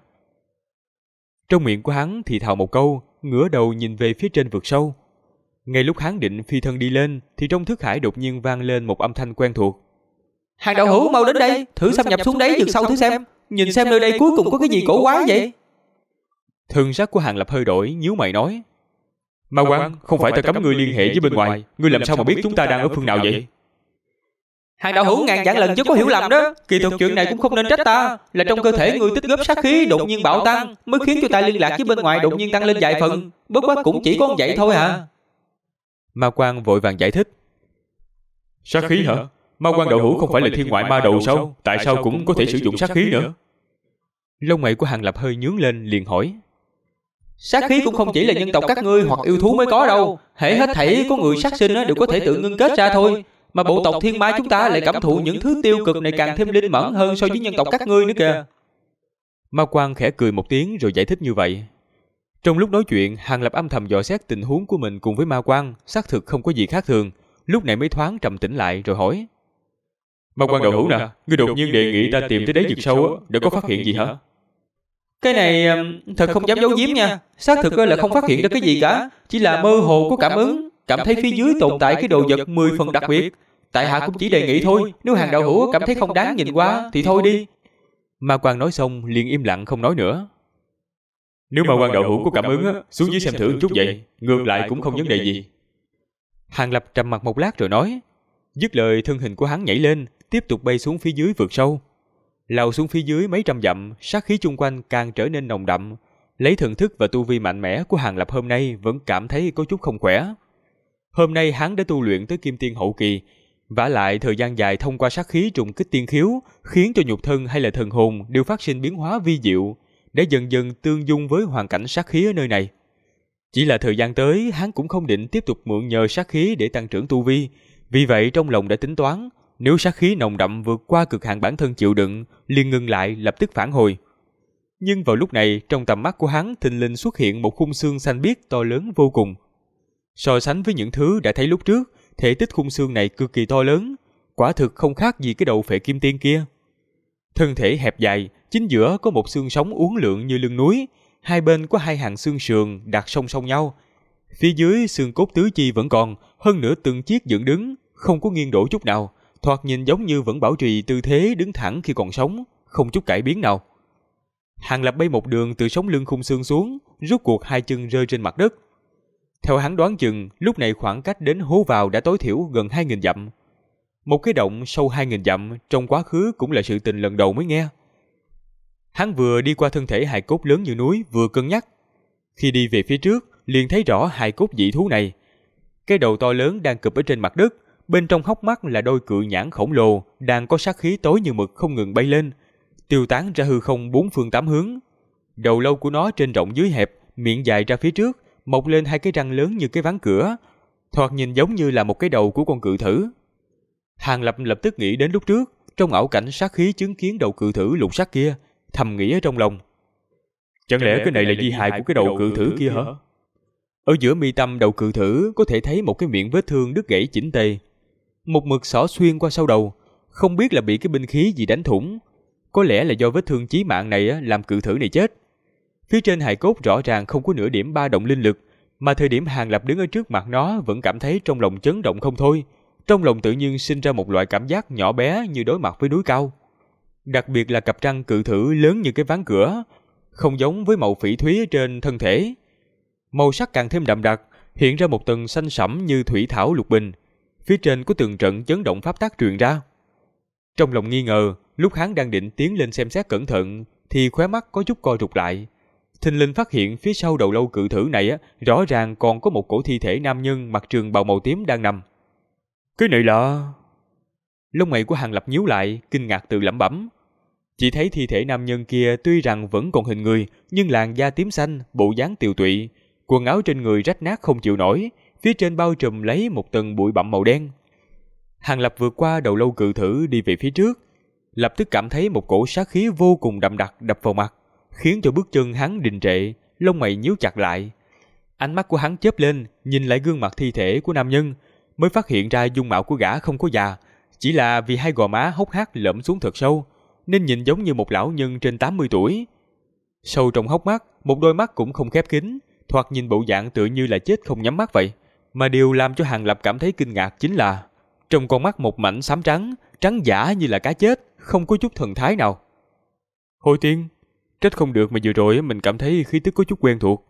Trong miệng của hắn thì thào một câu, ngửa đầu nhìn về phía trên vực sâu. Ngay lúc hắn định phi thân đi lên, thì trong thức hải đột nhiên vang lên một âm thanh quen thuộc. Hàng đạo hữu mau đến đây, thử xâm nhập xuống đáy vực sâu thử xem. Nhìn xem nơi đây cuối cùng có cái gì cổ quái vậy. Thần sắc của Hàng Lập hơi đổi, nhíu mày nói: Ma Quan, không phải ta cấm ngươi liên hệ với bên ngoài, ngươi làm sao mà biết chúng ta đang ở phương nào vậy? Hàng đạo hữu ngàn vạn lần chứ có hiểu lầm đó. Kỳ thực chuyện này cũng không nên trách ta, là trong cơ thể ngươi tích góp sát khí đột nhiên bạo tăng, mới khiến cho ta liên lạc với bên ngoài đột nhiên tăng lên vài phần. Bất quá cũng chỉ có vậy thôi hả? Ma Quan vội vàng giải thích: Sát khí hả? Ma Quan đạo hữu không phải là thiên ngoại ma đầu sao? Tại sao cũng có thể sử dụng sát khí nữa? Lông mày của Hàng Lập hơi nhướng lên, liền hỏi: Sát khí cũng không chỉ là nhân tộc các ngươi hoặc yêu thú mới có đâu, hễ hết thảy có người sát sinh đều có thể tự ngưng kết ra thôi. Mà bộ tộc thiên mai chúng ta lại cảm thụ những thứ tiêu cực này càng thêm linh mẫn hơn so với nhân tộc các ngươi nữa kìa. Ma Quan khẽ cười một tiếng rồi giải thích như vậy. Trong lúc nói chuyện, Hàng Lập âm thầm dò xét tình huống của mình cùng với Ma Quan, xác thực không có gì khác thường, lúc này mới thoáng trầm tĩnh lại rồi hỏi: Ma Quan đạo hữu nè, ngươi đột nhiên đề nghị ta tìm tới đáy vực sâu để có phát hiện gì hả? Cái này thật không dám giấu giếm nha, xác thực là không phát hiện ra cái gì cả, chỉ là mơ hồ có cảm ứng, cảm thấy phía dưới tồn tại cái đồ vật 10 phần đặc biệt. Tại hạ cũng chỉ đề nghị thôi, nếu Hàng đạo hữu cảm thấy không đáng nhìn qua thì thôi đi. Ma Quan nói xong liền im lặng không nói nữa. Nếu Ma Quan đạo hữu có cảm ứng xuống dưới xem thử chút vậy, ngược lại cũng không vấn đề gì. Hàng Lập trầm mặt một lát rồi nói. Dứt lời, thân hình của hắn nhảy lên, tiếp tục bay xuống phía dưới vực sâu. Lao xuống phía dưới mấy trăm dặm, sát khí chung quanh càng trở nên nồng đậm. Lấy thần thức và tu vi mạnh mẽ của Hàng Lập hôm nay vẫn cảm thấy có chút không khỏe. Hôm nay hắn đã tu luyện tới kim tiên hậu kỳ, vả lại thời gian dài thông qua sát khí trùng kích tiên khiếu, khiến cho nhục thân hay là thần hồn đều phát sinh biến hóa vi diệu, để dần dần tương dung với hoàn cảnh sát khí ở nơi này. Chỉ là thời gian tới, hắn cũng không định tiếp tục mượn nhờ sát khí để tăng trưởng tu vi, vì vậy trong lòng đã tính toán, nếu sát khí nồng đậm vượt qua cực hạn bản thân chịu đựng, liền ngừng lại lập tức phản hồi. Nhưng vào lúc này, trong tầm mắt của hắn thình lình xuất hiện một khung xương xanh biếc to lớn vô cùng. So sánh với những thứ đã thấy lúc trước, thể tích khung xương này cực kỳ to lớn, quả thực không khác gì cái đầu phệ kim tiên kia. Thân thể hẹp dài, chính giữa có một xương sống uốn lượn như lưng núi, hai bên có hai hàng xương sườn đặt song song nhau. Phía dưới xương cốt tứ chi vẫn còn, hơn nữa từng chiếc dựng đứng, không có nghiêng đổ chút nào, thoạt nhìn giống như vẫn bảo trì tư thế đứng thẳng khi còn sống, không chút cải biến nào. Hàng Lập bay một đường từ sống lưng khung xương xuống, rút cuộc hai chân rơi trên mặt đất. Theo hắn đoán chừng, lúc này khoảng cách đến hố vào đã tối thiểu gần 2.000 dặm. Một cái động sâu 2.000 dặm trong quá khứ cũng là sự tình lần đầu mới nghe. Hắn vừa đi qua thân thể hài cốt lớn như núi, vừa cân nhắc. Khi đi về phía trước, liền thấy rõ hài cốt dị thú này. Cái đầu to lớn đang cụp ở trên mặt đất, bên trong hốc mắt là đôi cự nhãn khổng lồ, đang có sát khí tối như mực không ngừng bay lên, tiêu tán ra hư không bốn phương tám hướng. Đầu lâu của nó trên rộng dưới hẹp, miệng dài ra phía trước, mọc lên hai cái răng lớn như cái ván cửa, thoạt nhìn giống như là một cái đầu của con cự thử. Hàng Lập lập tức nghĩ đến lúc trước, trong ảo cảnh sát khí chứng kiến đầu cự thử lục sắc kia, thầm nghĩ ở trong lòng. Chẳng lẽ cái này là di hài của cái đầu cự thử kia hả? Ở giữa mi tâm đầu cự thử có thể thấy một cái miệng vết thương đứt gãy chỉnh tề. Một mực xỏ xuyên qua sau đầu, không biết là bị cái binh khí gì đánh thủng. Có lẽ là do vết thương chí mạng này làm cự thử này chết. Phía trên hài cốt rõ ràng không có nửa điểm ba động linh lực, mà thời điểm Hàng Lập đứng ở trước mặt nó vẫn cảm thấy trong lòng chấn động không thôi. Trong lòng tự nhiên sinh ra một loại cảm giác nhỏ bé như đối mặt với núi cao. Đặc biệt là cặp răng cự thử lớn như cái ván cửa, không giống với màu phỉ thúy trên thân thể. Màu sắc càng thêm đậm đặc, hiện ra một tầng xanh sẫm như thủy thảo lục bình. Phía trên có từng trận chấn động pháp tắc truyền ra. Trong lòng nghi ngờ, lúc hắn đang định tiến lên xem xét cẩn thận, thì khóe mắt có chút co rụt lại. Thình lình phát hiện phía sau đầu lâu cự thử này rõ ràng còn có một cổ thi thể nam nhân mặc trường bào màu tím đang nằm. Cái này là... Lông mày của Hàng Lập nhíu lại, kinh ngạc tự lẩm bẩm. Chỉ thấy thi thể nam nhân kia tuy rằng vẫn còn hình người, nhưng làn da tím xanh, bộ dáng tiều tụy, quần áo trên người rách nát không chịu nổi, phía trên bao trùm lấy một tầng bụi bặm màu đen. Hàng Lập vượt qua đầu lâu cự thử đi về phía trước, lập tức cảm thấy một cổ sát khí vô cùng đậm đặc đập vào mặt, khiến cho bước chân hắn đình trệ, lông mày nhíu chặt lại. Ánh mắt của hắn chớp lên, nhìn lại gương mặt thi thể của nam nhân, mới phát hiện ra dung mạo của gã không có già, chỉ là vì hai gò má hốc hác lõm xuống thật sâu, nên nhìn giống như một lão nhân trên 80 tuổi. Sâu trong hốc mắt, một đôi mắt cũng không khép kín, thoạt nhìn bộ dạng tựa như là chết không nhắm mắt vậy. Mà điều làm cho Hàng Lập cảm thấy kinh ngạc chính là trong con mắt một mảnh xám trắng, trắng giả như là cá chết, không có chút thần thái nào. Hồi tiên, trách không được mà vừa rồi mình cảm thấy khí tức có chút quen thuộc.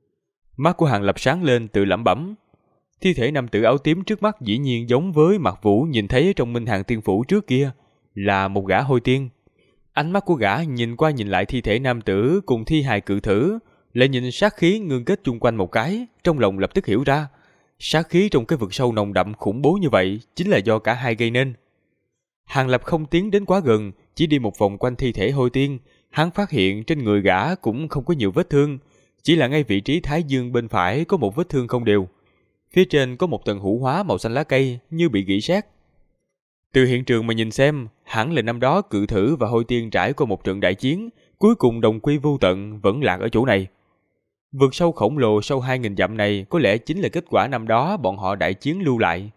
Mắt của Hàng Lập sáng lên tự lẩm bẩm. Thi thể nam tử áo tím trước mắt dĩ nhiên giống với Mạc Vũ nhìn thấy trong Minh Hàng Tiên Phủ trước kia, là một gã Hôi Tiên. Ánh mắt của gã nhìn qua nhìn lại thi thể nam tử cùng thi hài cự thử, lại nhìn sát khí ngưng kết chung quanh một cái, trong lòng lập tức hiểu ra, sát khí trong cái vực sâu nồng đậm khủng bố như vậy chính là do cả hai gây nên. Hàng Lập không tiến đến quá gần, chỉ đi một vòng quanh thi thể Hôi Tiên, hắn phát hiện trên người gã cũng không có nhiều vết thương, chỉ là ngay vị trí thái dương bên phải có một vết thương không đều. Phía trên có một tầng hủ hóa màu xanh lá cây như bị rỉ sét. Từ hiện trường mà nhìn xem, hẳn là năm đó cự thử và Hôi Tiên trải qua một trận đại chiến, cuối cùng đồng quy vô tận vẫn lạc ở chỗ này. Vực sâu khổng lồ sâu 2.000 dặm này có lẽ chính là kết quả năm đó bọn họ đại chiến lưu lại.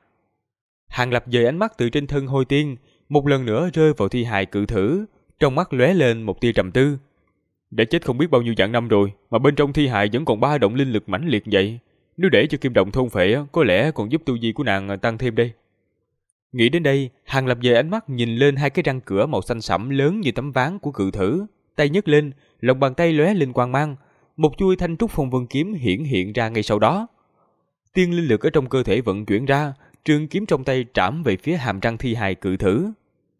Hàng Lập dời ánh mắt từ trên thân Hôi Tiên, một lần nữa rơi vào thi hài cự thử, trong mắt lóe lên một tia trầm tư. Đã chết không biết bao nhiêu vạn năm rồi, mà bên trong thi hài vẫn còn ba động linh lực mãnh liệt vậy. Nếu để cho kim đồng thôn phệ, có lẽ còn giúp tu vi của nàng tăng thêm đây. Nghĩ đến đây, Hàng Lập dời ánh mắt nhìn lên hai cái răng cửa màu xanh sẫm lớn như tấm ván của cự thử, tay nhấc lên, lòng bàn tay lóe lên quang mang, một chuôi thanh trúc phong vân kiếm hiển hiện ra ngay sau đó. Tiên linh lực ở trong cơ thể vận chuyển ra, trường kiếm trong tay trảm về phía hàm răng thi hài cự thử.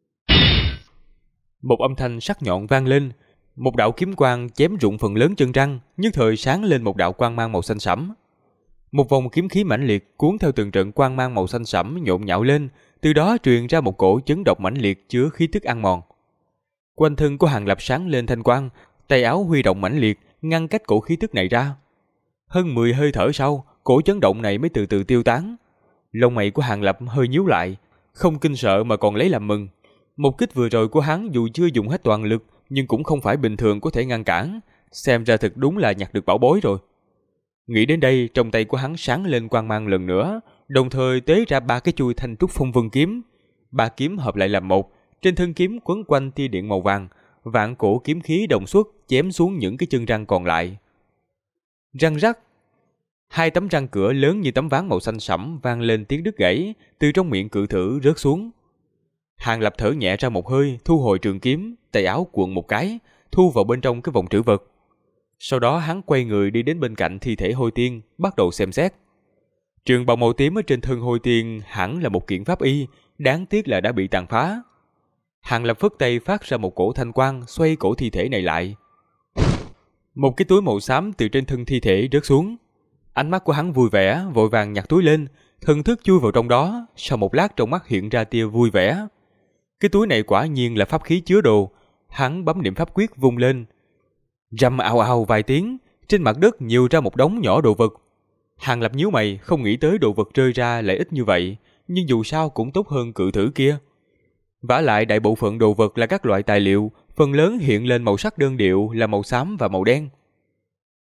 Một âm thanh sắc nhọn vang lên, một đạo kiếm quang chém rụng phần lớn chân răng, nhất thời sáng lên một đạo quang mang màu xanh sẫm. Một vòng kiếm khí mãnh liệt cuốn theo từng trận quang mang màu xanh sẫm nhộn nhạo lên, từ đó truyền ra một cổ chấn độc mãnh liệt chứa khí tức ăn mòn. Quanh thân của Hàng Lập sáng lên thanh quang, tay áo huy động mãnh liệt ngăn cách cổ khí tức này ra. Hơn 10 hơi thở sau, cổ chấn động này mới từ từ tiêu tán. Lông mày của Hàng Lập hơi nhíu lại, không kinh sợ mà còn lấy làm mừng. Một kích vừa rồi của hắn dù chưa dùng hết toàn lực, nhưng cũng không phải bình thường có thể ngăn cản, xem ra thật đúng là nhặt được bảo bối rồi. Nghĩ đến đây, trong tay của hắn sáng lên quang mang lần nữa, đồng thời tế ra 3 cái chuôi thanh trúc phong vân kiếm. 3 kiếm hợp lại làm một, trên thân kiếm quấn quanh tia điện màu vàng, vạn cổ kiếm khí đồng xuất chém xuống những cái chân răng còn lại. Răng rắc, 2 tấm răng cửa lớn như tấm ván màu xanh sẫm vang lên tiếng đứt gãy, từ trong miệng cự thử rớt xuống. Hàng Lập thở nhẹ ra một hơi, thu hồi trường kiếm, tay áo cuộn một cái, thu vào bên trong cái vòng trữ vật. Sau đó hắn quay người đi đến bên cạnh thi thể Hôi Tiên, bắt đầu xem xét. Trường bào màu tím ở trên thân Hôi Tiên hẳn là một kiện pháp y, đáng tiếc là đã bị tàn phá. Hàng Lập phất tay phát ra một cổ thanh quang xoay cổ thi thể này lại. Một cái túi màu xám từ trên thân thi thể rớt xuống. Ánh mắt của hắn vui vẻ, vội vàng nhặt túi lên, thần thức chui vào trong đó, sau một lát trong mắt hiện ra tia vui vẻ. Cái túi này quả nhiên là pháp khí chứa đồ, hắn bấm niệm pháp quyết vung lên. Rầm ào ào vài tiếng, trên mặt đất nhiều ra một đống nhỏ đồ vật. Hàng Lập nhíu mày, không nghĩ tới đồ vật rơi ra lại ít như vậy, nhưng dù sao cũng tốt hơn cự thử kia. Vả lại đại bộ phận đồ vật là các loại tài liệu, phần lớn hiện lên màu sắc đơn điệu là màu xám và màu đen.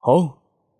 Hổ!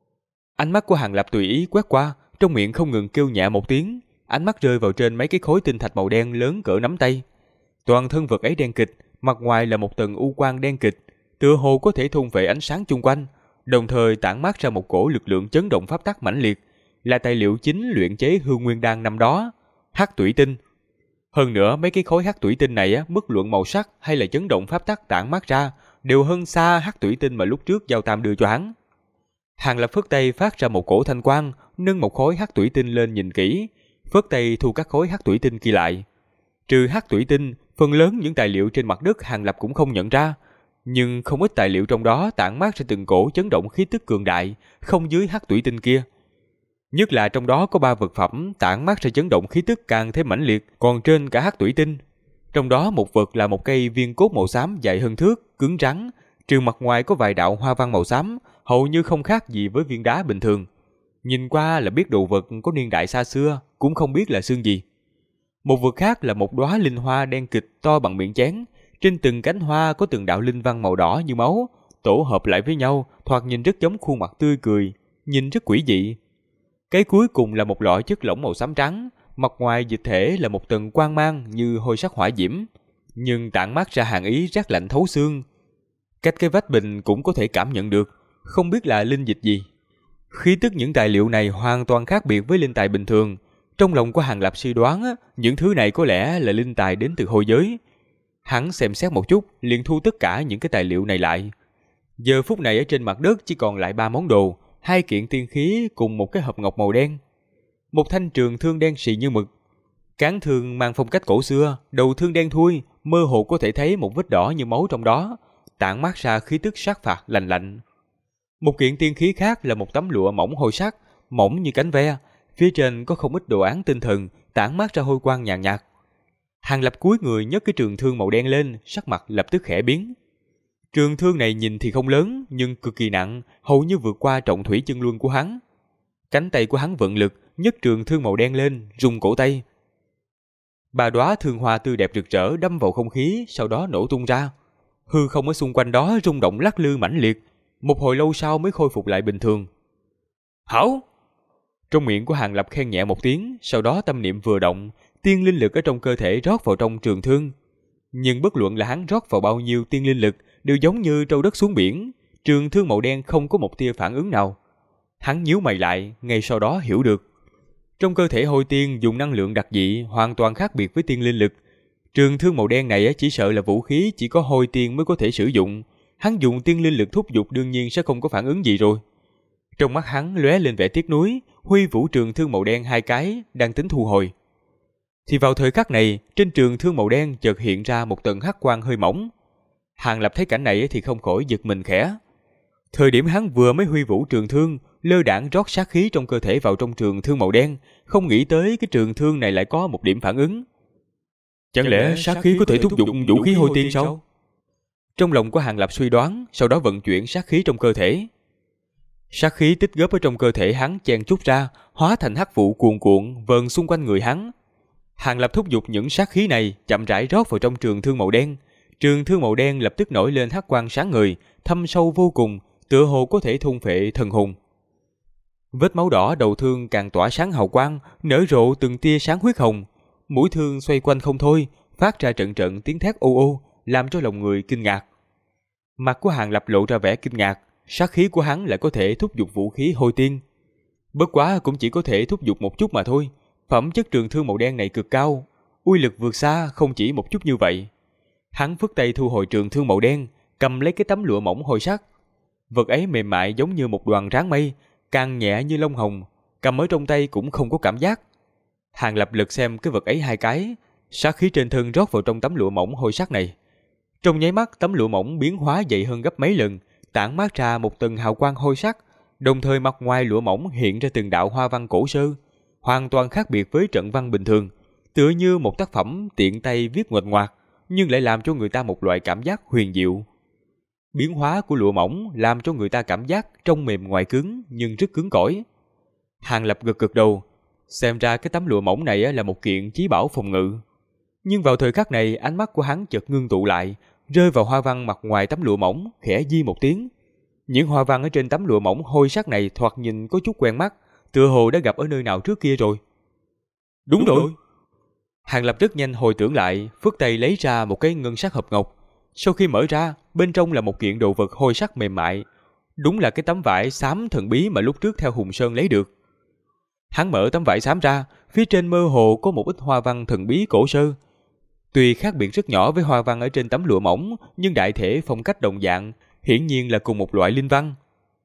Ánh mắt của Hàng Lập tùy ý quét qua, trong miệng không ngừng kêu nhẹ một tiếng, ánh mắt rơi vào trên mấy cái khối tinh thạch màu đen lớn cỡ nắm tay. Toàn thân vật ấy đen kịch, mặt ngoài là một tầng u quang đen kịch, tựa hồ có thể thôn phệ ánh sáng chung quanh, đồng thời tản mát ra một cổ lực lượng chấn động pháp tắc mãnh liệt, là tài liệu chính luyện chế Hương Nguyên Đan năm đó, hắc thủy tinh. Hơn nữa mấy cái khối hắc thủy tinh này bất luận màu sắc hay là chấn động pháp tắc tản mát ra đều hơn xa hắc thủy tinh mà lúc trước Giao Tam đưa cho hắn. Hàng Lập phất tay phát ra một cổ thanh quang, nâng một khối hắc thủy tinh lên nhìn kỹ, phất tay thu các khối hắc thủy tinh kia lại. Trừ hắc thủy tinh, phần lớn những tài liệu trên mặt đất Hàng Lập cũng không nhận ra, nhưng không ít tài liệu trong đó tản mát ra từng cổ chấn động khí tức cường đại, không dưới hắc thủy tinh kia. Nhất là trong đó có 3 vật phẩm tản mát ra chấn động khí tức càng thêm mãnh liệt, còn trên cả hắc thủy tinh. Trong đó một vật là một cây viên cốt màu xám dài hơn thước, cứng rắn, trừ mặt ngoài có vài đạo hoa văn màu xám, hầu như không khác gì với viên đá bình thường. Nhìn qua là biết đồ vật có niên đại xa xưa, cũng không biết là xương gì. Một vật khác là một đóa linh hoa đen kịch to bằng miệng chén, trên từng cánh hoa có từng đạo linh văn màu đỏ như máu, tổ hợp lại với nhau, thoạt nhìn rất giống khuôn mặt tươi cười, nhìn rất quỷ dị. Cái cuối cùng là một loại chất lỏng màu xám trắng, mặt ngoài dịch thể là một tầng quang mang như hôi sắc hỏa diễm, nhưng tản mát ra hàn ý rát lạnh thấu xương. Cách cái vách bình cũng có thể cảm nhận được, không biết là linh dịch gì. Khí tức những tài liệu này hoàn toàn khác biệt với linh tài bình thường. Trong lòng của Hàng Lập suy đoán những thứ này có lẽ là linh tài đến từ hôi giới. Hắn xem xét một chút, liền thu tất cả những cái tài liệu này lại. Giờ phút này ở trên mặt đất chỉ còn lại 3 món đồ, 2 kiện tiên khí cùng một cái hộp ngọc màu đen. Một thanh trường thương đen xì như mực. Cán thương mang phong cách cổ xưa, đầu thương đen thui, mơ hồ có thể thấy một vết đỏ như máu trong đó, tản mát ra khí tức sát phạt lạnh lạnh. Một kiện tiên khí khác là một tấm lụa mỏng hôi sắc, mỏng như cánh ve, phía trên có không ít đồ án tinh thần, tản mát ra hôi quang nhàn nhạt. Hàng Lập cúi người nhấc cái trường thương màu đen lên, sắc mặt lập tức khẽ biến. Trường thương này nhìn thì không lớn, nhưng cực kỳ nặng, hầu như vượt qua trọng thủy chân luân của hắn. Cánh tay của hắn vận lực, nhấc trường thương màu đen lên, rung cổ tay. 3 đóa thương hoa tươi đẹp rực rỡ đâm vào không khí, sau đó nổ tung ra. Hư không ở xung quanh đó rung động lắc lư mãnh liệt, một hồi lâu sau mới khôi phục lại bình thường. Hảo! Trong miệng của Hàng Lập khen nhẹ một tiếng, sau đó tâm niệm vừa động, tiên linh lực ở trong cơ thể rót vào trong trường thương. Nhưng bất luận là hắn rót vào bao nhiêu tiên linh lực, đều giống như trâu đất xuống biển, trường thương màu đen không có một tia phản ứng nào. Hắn nhíu mày lại, ngay sau đó hiểu được. Trong cơ thể hôi tiên dùng năng lượng đặc dị hoàn toàn khác biệt với tiên linh lực. Trường thương màu đen này chỉ sợ là vũ khí chỉ có hôi tiên mới có thể sử dụng. Hắn dùng tiên linh lực thúc giục đương nhiên sẽ không có phản ứng gì rồi. Trong mắt hắn lóe lên vẻ tiếc nuối, huy vũ trường thương màu đen 2 cái, đang tính thu hồi. Thì vào thời khắc này, trên trường thương màu đen chợt hiện ra một tầng hắc quang hơi mỏng. Hàng Lập thấy cảnh này thì không khỏi giật mình khẽ. Thời điểm hắn vừa mới huy vũ trường thương, lơ đãng rót sát khí trong cơ thể vào trong trường thương màu đen, không nghĩ tới cái trường thương này lại có một điểm phản ứng. Chẳng lẽ sát khí có thể thúc giục vũ khí hôi tiên sao? Trong lòng của Hàng Lập suy đoán, sau đó vận chuyển sát khí trong cơ thể. Sát khí tích góp ở trong cơ thể hắn chen chúc ra, hóa thành hắc vụ cuồn cuộn vờn xung quanh người hắn. Hàng Lập thúc giục những sát khí này chậm rãi rót vào trong trường thương màu đen. Trường thương màu đen lập tức nổi lên hắc quang sáng ngời, thâm sâu vô cùng, tựa hồ có thể thôn phệ thần hồn. Vết máu đỏ đầu thương càng tỏa sáng hào quang, nở rộ từng tia sáng huyết hồng. Mũi thương xoay quanh không thôi, phát ra trận trận tiếng thét ô ô, làm cho lòng người kinh ngạc. Mặt của Hàng Lập lộ ra vẻ kinh ngạc, sát khí của hắn lại có thể thúc giục vũ khí hôi tiên. Bất quá cũng chỉ có thể thúc giục một chút mà thôi. Phẩm chất trường thương màu đen này cực cao, uy lực vượt xa không chỉ một chút như vậy. Hắn phất tay thu hồi trường thương màu đen, cầm lấy cái tấm lụa mỏng hôi sắc. Vật ấy mềm mại giống như một đoàn ráng mây, càng nhẹ như lông hồng, cầm ở trong tay cũng không có cảm giác. Hàng Lập lật xem cái vật ấy 2 cái, sát khí trên thân rót vào trong tấm lụa mỏng hôi sắc này. Trong nháy mắt tấm lụa mỏng biến hóa dày hơn gấp mấy lần, tản mát ra một tầng hào quang hôi sắc, đồng thời mặt ngoài lụa mỏng hiện ra từng đạo hoa văn cổ sơ, hoàn toàn khác biệt với trận văn bình thường, tựa như một tác phẩm tiện tay viết nguệch ngoạc, nhưng lại làm cho người ta một loại cảm giác huyền diệu. Biến hóa của lụa mỏng làm cho người ta cảm giác trong mềm ngoài cứng nhưng rất cứng cỏi. Hàng Lập gật gật đầu, xem ra cái tấm lụa mỏng này là một kiện chí bảo phòng ngự. Nhưng vào thời khắc này ánh mắt của hắn chợt ngưng tụ lại, rơi vào hoa văn mặt ngoài tấm lụa mỏng, khẽ di một tiếng. Những hoa văn ở trên tấm lụa mỏng hôi sắc này thoạt nhìn có chút quen mắt, tựa hồ đã gặp ở nơi nào trước kia rồi. Đúng rồi. Hàng Lập rất nhanh hồi tưởng lại, phất tay lấy ra một cái ngân sắc hộp ngọc. Sau khi mở ra, bên trong là một kiện đồ vật hôi sắc mềm mại. Đúng là cái tấm vải xám thần bí mà lúc trước theo Hùng Sơn lấy được. Hắn mở tấm vải xám ra, phía trên mơ hồ có một ít hoa văn thần bí cổ sơ. Tuy khác biệt rất nhỏ với hoa văn ở trên tấm lụa mỏng, nhưng đại thể phong cách đồng dạng, hiển nhiên là cùng một loại linh văn.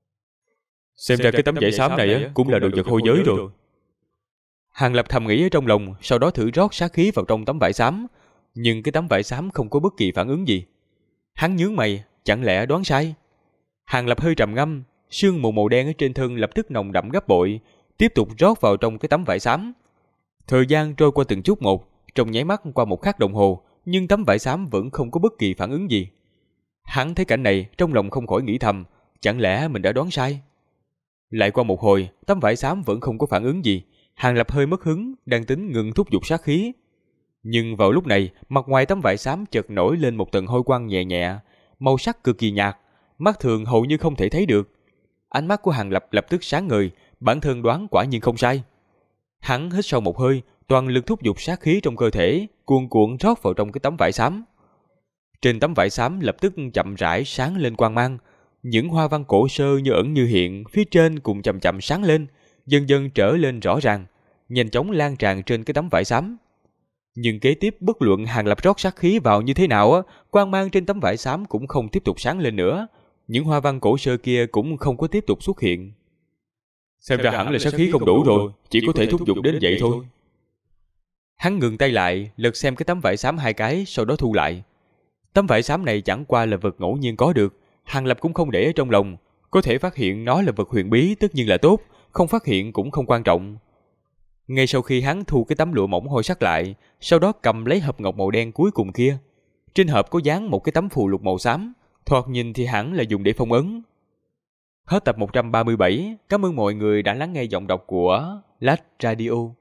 Xem ra cái tấm vải xám này cũng là đồ vật hôi giới rồi. Hàng Lập thầm nghĩ ở trong lòng, sau đó thử rót sát khí vào trong tấm vải xám, nhưng cái tấm vải xám không có bất kỳ phản ứng gì. Hắn nhướng mày, chẳng lẽ đoán sai? Hàng Lập hơi trầm ngâm, sương mù màu đen ở trên thân lập tức nồng đậm gấp bội, tiếp tục rót vào trong cái tấm vải xám. Thời gian trôi qua từng chút một, trong nháy mắt qua một khắc đồng hồ, nhưng tấm vải xám vẫn không có bất kỳ phản ứng gì. Hắn thấy cảnh này, trong lòng không khỏi nghĩ thầm, chẳng lẽ mình đã đoán sai? Lại qua một hồi, tấm vải xám vẫn không có phản ứng gì. Hàng Lập hơi mất hứng, đang tính ngừng thúc giục sát khí. Nhưng vào lúc này, mặt ngoài tấm vải xám chợt nổi lên một tầng hôi quang nhẹ nhẹ, màu sắc cực kỳ nhạt, mắt thường hầu như không thể thấy được. Ánh mắt của Hàng Lập lập tức sáng ngời, bản thân đoán quả nhiên không sai. Hắn hít sâu một hơi, toàn lực thúc giục sát khí trong cơ thể, cuồn cuộn rót vào trong cái tấm vải xám. Trên tấm vải xám lập tức chậm rãi sáng lên quang mang, những hoa văn cổ sơ như ẩn như hiện phía trên cũng chậm chậm sáng lên, dần dần trở lên rõ ràng, nhanh chóng lan tràn trên cái tấm vải xám. Nhưng kế tiếp bất luận Hàng Lập rót sát khí vào như thế nào, quang mang trên tấm vải xám cũng không tiếp tục sáng lên nữa, những hoa văn cổ sơ kia cũng không có tiếp tục xuất hiện. Xem ra hẳn là sát khí không đủ rồi, chỉ có thể thúc giục đến vậy thôi. Hắn ngừng tay lại, lật xem cái tấm vải xám hai cái, sau đó thu lại. Tấm vải xám này chẳng qua là vật ngẫu nhiên có được, Hàng Lập cũng không để ở trong lòng, có thể phát hiện nó là vật huyền bí tất nhiên là tốt, không phát hiện cũng không quan trọng. Ngay sau khi hắn thu cái tấm lụa mỏng hôi sắc lại, sau đó cầm lấy hộp ngọc màu đen cuối cùng kia. Trên hộp có dán một cái tấm phù lục màu xám, thoạt nhìn thì hẳn là dùng để phong ấn. Hết tập 137, cảm ơn mọi người đã lắng nghe giọng đọc của Lách Radio.